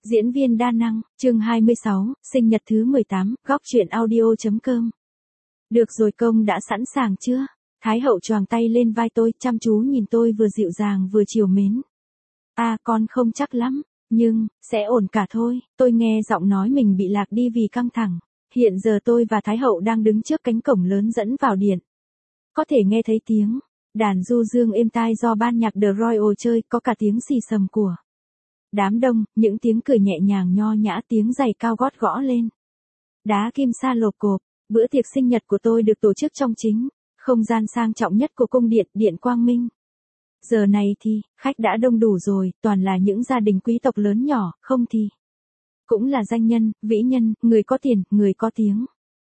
Diễn viên đa năng, chương 26, sinh nhật thứ 18, góc truyện audio.com. Được rồi, công đã sẵn sàng chưa? Thái hậu choàng tay lên vai tôi, chăm chú nhìn tôi vừa dịu dàng vừa trìu mến. Con không chắc lắm, nhưng, sẽ ổn cả thôi. Tôi nghe giọng nói mình bị lạc đi vì căng thẳng. Hiện giờ tôi và Thái hậu đang đứng trước cánh cổng lớn dẫn vào điện. Có thể nghe thấy tiếng đàn du dương êm tai do ban nhạc The Royal chơi, có cả tiếng xì xầm của đám đông, những tiếng cười nhẹ nhàng nho nhã, tiếng giày cao gót gõ lên đá kim sa lộp cộp. Bữa tiệc sinh nhật của tôi được tổ chức trong chính không gian sang trọng nhất của cung điện, Điện Quang Minh. Giờ này thì, khách đã đông đủ rồi, toàn là những gia đình quý tộc lớn nhỏ, không thì cũng là danh nhân, vĩ nhân, người có tiền, người có tiếng.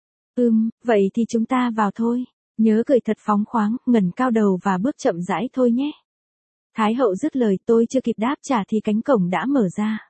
Vậy thì chúng ta vào thôi. Nhớ cười thật phóng khoáng, ngẩng cao đầu và bước chậm rãi thôi nhé. Thái hậu dứt lời, tôi chưa kịp đáp trả thì cánh cổng đã mở ra.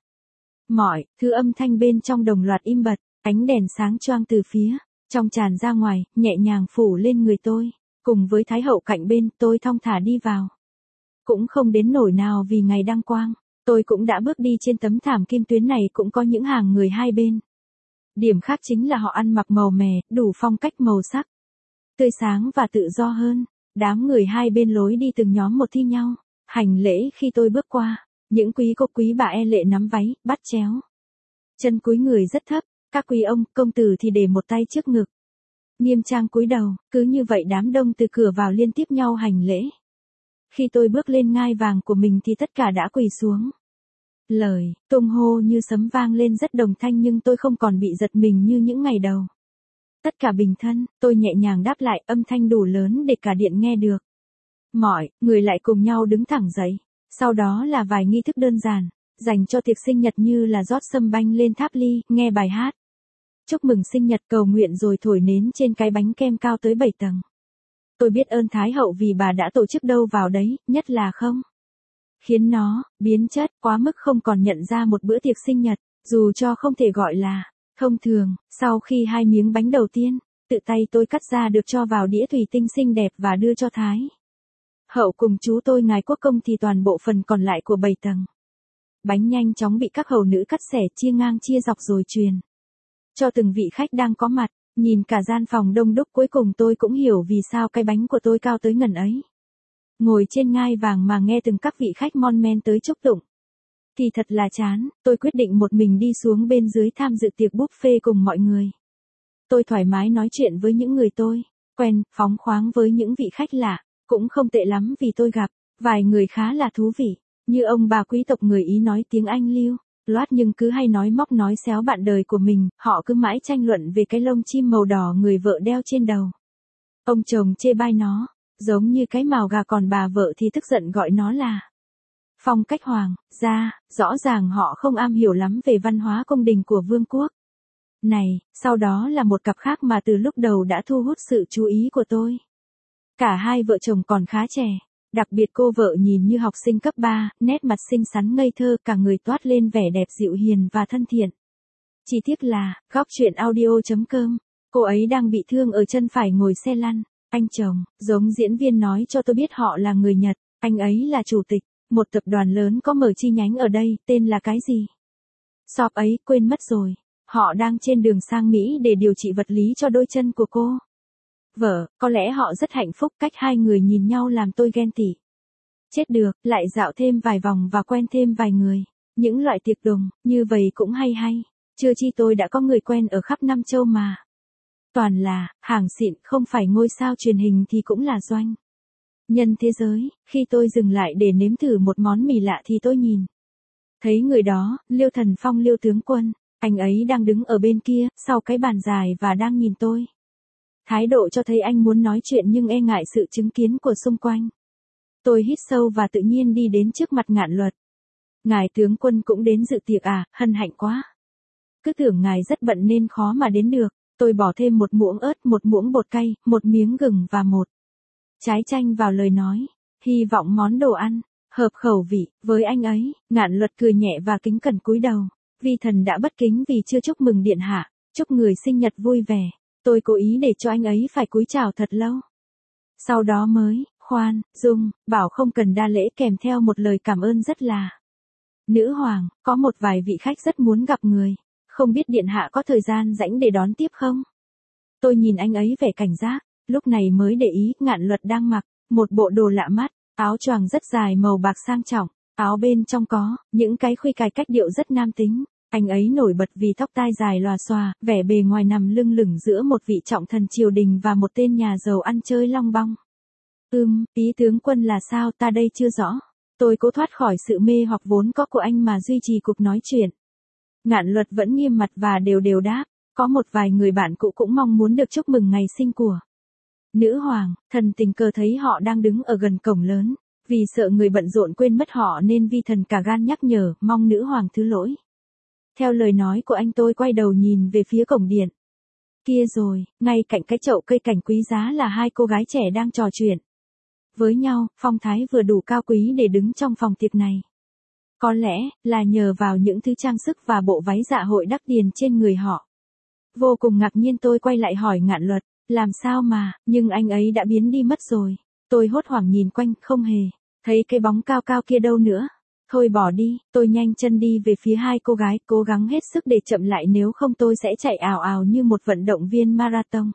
Mọi thứ âm thanh bên trong đồng loạt im bặt, ánh đèn sáng choang từ phía trong tràn ra ngoài, nhẹ nhàng phủ lên người tôi. Cùng với Thái hậu cạnh bên, tôi thong thả đi vào. Cũng không đến nỗi nào vì ngày đăng quang, tôi cũng đã bước đi trên tấm thảm kim tuyến này, cũng có những hàng người hai bên. Điểm khác chính là họ ăn mặc màu mè, đủ phong cách màu sắc tươi sáng và tự do hơn. Đám người hai bên lối đi từng nhóm một thi nhau hành lễ khi tôi bước qua. Những quý cô quý bà e lệ nắm váy, bắt chéo chân cúi người rất thấp. Các quý ông, công tử thì để một tay trước ngực, nghiêm trang cúi đầu. Cứ như vậy đám đông từ cửa vào liên tiếp nhau hành lễ. Khi tôi bước lên ngai vàng của mình thì tất cả đã quỳ xuống. Lời tung hô như sấm vang lên rất đồng thanh, nhưng tôi không còn bị giật mình như những ngày đầu. Tất cả bình thân, tôi nhẹ nhàng đáp lại, âm thanh đủ lớn để cả điện nghe được. Mọi người lại cùng nhau đứng thẳng dậy. Sau đó là vài nghi thức đơn giản dành cho tiệc sinh nhật, như là rót sâm banh lên tháp ly, nghe bài hát chúc mừng sinh nhật, cầu nguyện rồi thổi nến trên cái bánh kem cao tới 7 tầng. Tôi biết ơn Thái hậu vì bà đã tổ chức đâu vào đấy, nhất là không khiến nó biến chất quá mức, không còn nhận ra một bữa tiệc sinh nhật, dù cho không thể gọi là thông thường. Sau khi hai miếng bánh đầu tiên tự tay tôi cắt ra được cho vào đĩa thủy tinh xinh đẹp và đưa cho Thái hậu cùng chú tôi ngài quốc công, thì toàn bộ phần còn lại của 7 tầng bánh nhanh chóng bị các hầu nữ cắt xẻ chia ngang chia dọc rồi truyền cho từng vị khách đang có mặt. Nhìn cả gian phòng đông đúc, cuối cùng tôi cũng hiểu vì sao cái bánh của tôi cao tới ngần ấy. Ngồi trên ngai vàng mà nghe từng các vị khách mon men tới chúc tụng thì thật là chán. Tôi quyết định một mình đi xuống bên dưới tham dự tiệc buffet cùng mọi người. Tôi thoải mái nói chuyện với những người tôi quen, phóng khoáng với những vị khách lạ. Cũng không tệ lắm vì tôi gặp vài người khá là thú vị, như ông bà quý tộc người Ý nói tiếng Anh lưu loát nhưng cứ hay nói móc nói xéo bạn đời của mình. Họ cứ mãi tranh luận về cái lông chim màu đỏ người vợ đeo trên đầu. Ông chồng chê bai nó giống như cái mào gà, còn bà vợ thì tức giận gọi nó là phong cách hoàng gia. Rõ ràng họ không am hiểu lắm về văn hóa cung đình của vương quốc này. Sau đó là một cặp khác mà từ lúc đầu đã thu hút sự chú ý của tôi. Cả hai vợ chồng còn khá trẻ. Đặc biệt cô vợ nhìn như học sinh cấp 3, nét mặt xinh xắn ngây thơ, cả người toát lên vẻ đẹp dịu hiền và thân thiện. Chi tiết là, góc truyện audio.com, cô ấy đang bị thương ở chân phải, ngồi xe lăn. Anh chồng, giống diễn viên, nói cho tôi biết họ là người Nhật. Anh ấy là chủ tịch một tập đoàn lớn có mở chi nhánh ở đây, tên là cái gì? Shop ấy, quên mất rồi. Họ đang trên đường sang Mỹ để điều trị vật lý cho đôi chân của cô vợ. Có lẽ họ rất hạnh phúc. Cách hai người nhìn nhau làm tôi ghen tị chết được. Lại dạo thêm vài vòng và quen thêm vài người. Những loại tiệc đồng như vậy cũng hay. Chưa chi tôi đã có người quen ở khắp năm châu mà. Toàn là hàng xịn, không phải ngôi sao truyền hình thì cũng là doanh nhân thế giới. Khi tôi dừng lại để nếm thử một món mì lạ thì tôi nhìn thấy người đó, Liêu Thần Phong, Liêu tướng quân. Anh ấy đang đứng ở bên kia, sau cái bàn dài và đang nhìn tôi. Thái độ cho thấy anh muốn nói chuyện nhưng e ngại sự chứng kiến của xung quanh. Tôi hít sâu và tự nhiên đi đến trước mặt Ngạn Luật. Ngài tướng quân cũng đến dự tiệc à? Hân hạnh quá. Cứ tưởng ngài rất bận nên khó mà đến được. Tôi bỏ thêm một muỗng ớt, một muỗng bột cay, một miếng gừng và một trái chanh vào lời nói. Hy vọng món đồ ăn hợp khẩu vị với anh ấy. Ngạn Luật cười nhẹ và kính cẩn cúi đầu. Vi thần đã bất kính vì chưa chúc mừng điện hạ. Chúc người sinh nhật vui vẻ. Tôi cố ý để cho anh ấy phải cúi chào thật lâu. Sau đó mới khoan dung bảo không cần đa lễ, kèm theo một lời cảm ơn rất là Nữ hoàng, có một vài vị khách rất muốn gặp người. Không biết điện hạ có thời gian rảnh để đón tiếp không? Tôi nhìn anh ấy vẻ cảnh giác, lúc này mới để ý Ngạn Luật đang mặc một bộ đồ lạ mắt, áo choàng rất dài màu bạc sang trọng, áo bên trong có những cái khuy cài cách điệu rất nam tính. Anh ấy nổi bật vì tóc tai dài lòa xòa, vẻ bề ngoài nằm lưng lửng giữa một vị trọng thần triều đình và một tên nhà giàu ăn chơi long bong. Ý tướng quân là sao ta đây chưa rõ. Tôi cố thoát khỏi sự mê hoặc vốn có của anh mà duy trì cuộc nói chuyện. Ngạn Luật vẫn nghiêm mặt và đều đều đáp, có một vài người bạn cũ cũng mong muốn được chúc mừng ngày sinh của nữ hoàng. Thần tình cờ thấy họ đang đứng ở gần cổng lớn, vì sợ người bận rộn quên mất họ nên vi thần cả gan nhắc nhở, mong nữ hoàng thứ lỗi. Theo lời nói của anh tôi quay đầu nhìn về phía cổng điện. Kia rồi, ngay cạnh cái chậu cây cảnh quý giá là hai cô gái trẻ đang trò chuyện với nhau, phong thái vừa đủ cao quý để đứng trong phòng tiệc này. Có lẽ là nhờ vào những thứ trang sức và bộ váy dạ hội đắt tiền trên người họ. Vô cùng ngạc nhiên tôi quay lại hỏi Ngạn Luật, làm sao mà, nhưng anh ấy đã biến đi mất rồi. Tôi hốt hoảng nhìn quanh, không hề thấy cái bóng cao cao kia đâu nữa. Thôi bỏ đi, tôi nhanh chân đi về phía hai cô gái, cố gắng hết sức để chậm lại nếu không tôi sẽ chạy ào ào như một vận động viên marathon.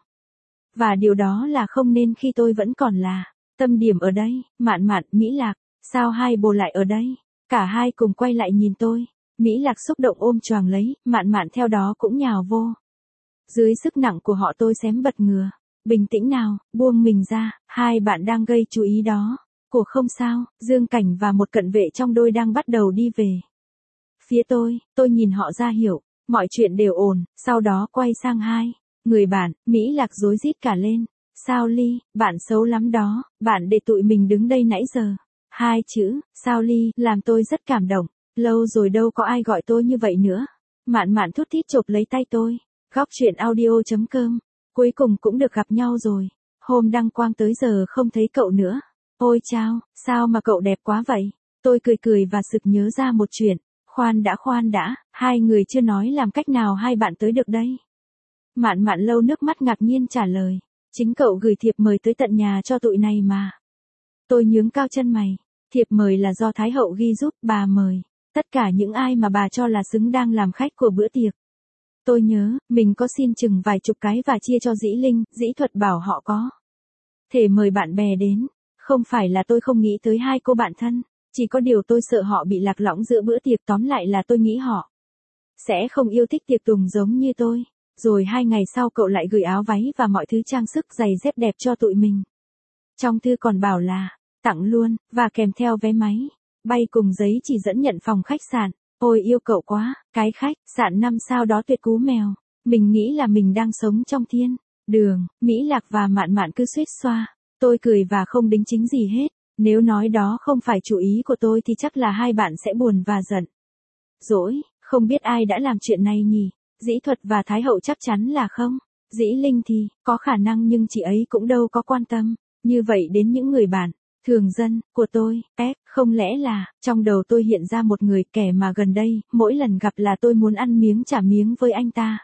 Và điều đó là không nên khi tôi vẫn còn là tâm điểm ở đây. Mạn Mạn, Mỹ Lạc, sao hai bồ lại ở đây? Cả hai cùng quay lại nhìn tôi. Mỹ Lạc xúc động ôm choàng lấy, Mạn Mạn theo đó cũng nhào vô. Dưới sức nặng của họ tôi xém bật ngửa. Bình tĩnh nào, buông mình ra, hai bạn đang gây chú ý đó. Của không sao, Dương Cảnh và một cận vệ trong đôi đang bắt đầu đi về phía tôi nhìn họ ra hiểu, mọi chuyện đều ổn, sau đó quay sang hai người bạn, Mỹ Lạc rối rít cả lên. Sao Ly, bạn xấu lắm đó, bạn để tụi mình đứng đây nãy giờ. Hai chữ, Sao Ly, làm tôi rất cảm động, lâu rồi đâu có ai gọi tôi như vậy nữa. Mạn Mạn thút thít chộp lấy tay tôi. Góc chuyện audio.com, cuối cùng cũng được gặp nhau rồi. Hôm đăng quang tới giờ không thấy cậu nữa. Ôi chao, sao mà cậu đẹp quá vậy? Tôi cười cười và sực nhớ ra một chuyện. Khoan đã, hai người chưa nói làm cách nào hai bạn tới được đây? Mạn Mạn lau nước mắt ngạc nhiên trả lời. Chính cậu gửi thiệp mời tới tận nhà cho tụi này mà. Tôi nhướng cao chân mày. Thiệp mời là do Thái hậu ghi giúp, bà mời tất cả những ai mà bà cho là xứng đang làm khách của bữa tiệc. Tôi nhớ, mình có xin chừng vài chục cái và chia cho Dĩ Linh, Dĩ Thuật bảo họ có thể mời bạn bè đến. Không phải là tôi không nghĩ tới hai cô bạn thân, chỉ có điều tôi sợ họ bị lạc lõng giữa bữa tiệc, tóm lại là tôi nghĩ họ sẽ không yêu thích tiệc tùng giống như tôi. Rồi 2 ngày sau cậu lại gửi áo váy và mọi thứ trang sức giày dép đẹp cho tụi mình. Trong thư còn bảo là tặng luôn, và kèm theo vé máy bay cùng giấy chỉ dẫn nhận phòng khách sạn. Ôi yêu cậu quá, cái khách sạn 5 sao đó tuyệt cú mèo. Mình nghĩ là mình đang sống trong thiên đường. Mỹ Lạc và Mạn Mạn cứ suýt xoa. Tôi cười và không đính chính gì hết. Nếu nói đó không phải chủ ý của tôi thì chắc là hai bạn sẽ buồn và giận dỗi. Không biết ai đã làm chuyện này nhỉ? Dĩ Thuật và Thái hậu chắc chắn là không. Dĩ Linh thì có khả năng, nhưng chị ấy cũng đâu có quan tâm như vậy đến những người bạn thường dân của tôi. Không lẽ là trong đầu tôi hiện ra một người kẻ mà gần đây mỗi lần gặp là tôi muốn ăn miếng trả miếng với anh ta.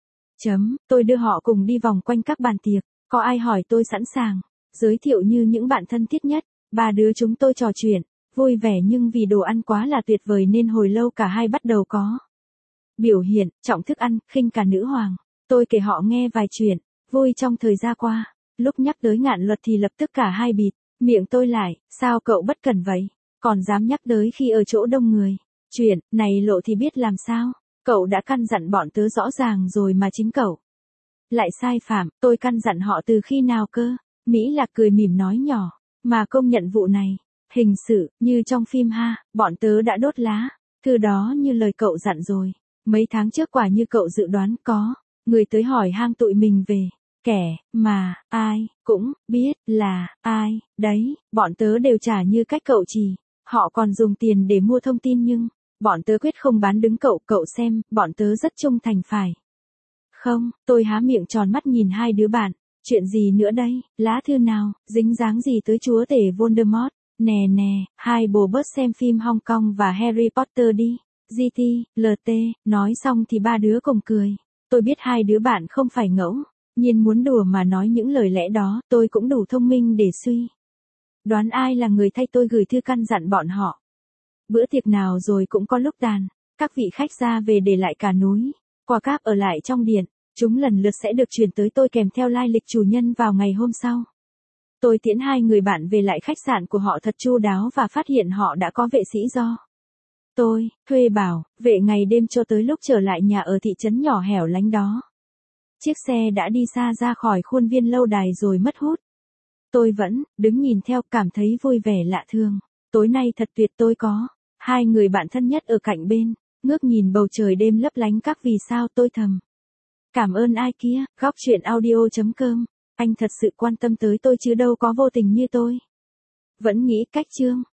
Tôi đưa họ cùng đi vòng quanh các bàn tiệc. Có ai hỏi tôi sẵn sàng giới thiệu như những bạn thân thiết nhất. Ba đứa chúng tôi trò chuyện vui vẻ, nhưng vì đồ ăn quá là tuyệt vời nên hồi lâu cả hai bắt đầu có biểu hiện trọng thức ăn, khinh cả nữ hoàng. Tôi kể họ nghe vài chuyện vui trong thời gian qua. Lúc nhắc tới Ngạn Luật thì lập tức cả hai bịt miệng tôi lại. Sao cậu bất cẩn vậy? Còn dám nhắc tới khi ở chỗ đông người. Chuyện này lộ thì biết làm sao. Cậu đã căn dặn bọn tớ rõ ràng rồi mà chính cậu lại sai phạm. Tôi căn dặn họ từ khi nào cơ? Mỹ Lạc cười mỉm nói nhỏ. Mà công nhận vụ này hình sự như trong phim ha. Bọn tớ đã đốt lá thư đó như lời cậu dặn rồi. Mấy tháng trước quả như cậu dự đoán, có người tới hỏi hang tụi mình về kẻ mà ai cũng biết là ai đấy. Bọn tớ đều trả như cách cậu chỉ. Họ còn dùng tiền để mua thông tin, nhưng bọn tớ quyết không bán đứng cậu. Cậu xem, bọn tớ rất trung thành phải không? Tôi há miệng tròn mắt nhìn hai đứa bạn. Chuyện gì nữa đây? Lá thư nào? Dính dáng gì tới chúa tể Voldemort? Nè, hai bồ bớt xem phim Hong Kong và Harry Potter đi. GT, LT, nói xong thì ba đứa cùng cười. Tôi biết hai đứa bạn không phải ngẫu nhiên muốn đùa mà nói những lời lẽ đó. Tôi cũng đủ thông minh để suy đoán ai là người thay tôi gửi thư căn dặn bọn họ. Bữa tiệc nào rồi cũng có lúc tàn, các vị khách ra về để lại cả núi, quà cáp ở lại trong điện, chúng lần lượt sẽ được chuyển tới tôi kèm theo lai lịch chủ nhân vào ngày hôm sau. Tôi tiễn hai người bạn về lại khách sạn của họ thật chu đáo và phát hiện họ đã có vệ sĩ do tôi thuê bảo vệ ngày đêm cho tới lúc trở lại nhà ở thị trấn nhỏ hẻo lánh đó. Chiếc xe đã đi xa ra khỏi khuôn viên lâu đài rồi mất hút. Tôi vẫn đứng nhìn theo, cảm thấy vui vẻ lạ thường. Tối nay thật tuyệt, tôi có hai người bạn thân nhất ở cạnh bên, ngước nhìn bầu trời đêm lấp lánh các vì sao, tôi thầm cảm ơn ai kia. Góc truyện audio.com. Anh thật sự quan tâm tới tôi chứ đâu có vô tình như tôi vẫn nghĩ cách. Chương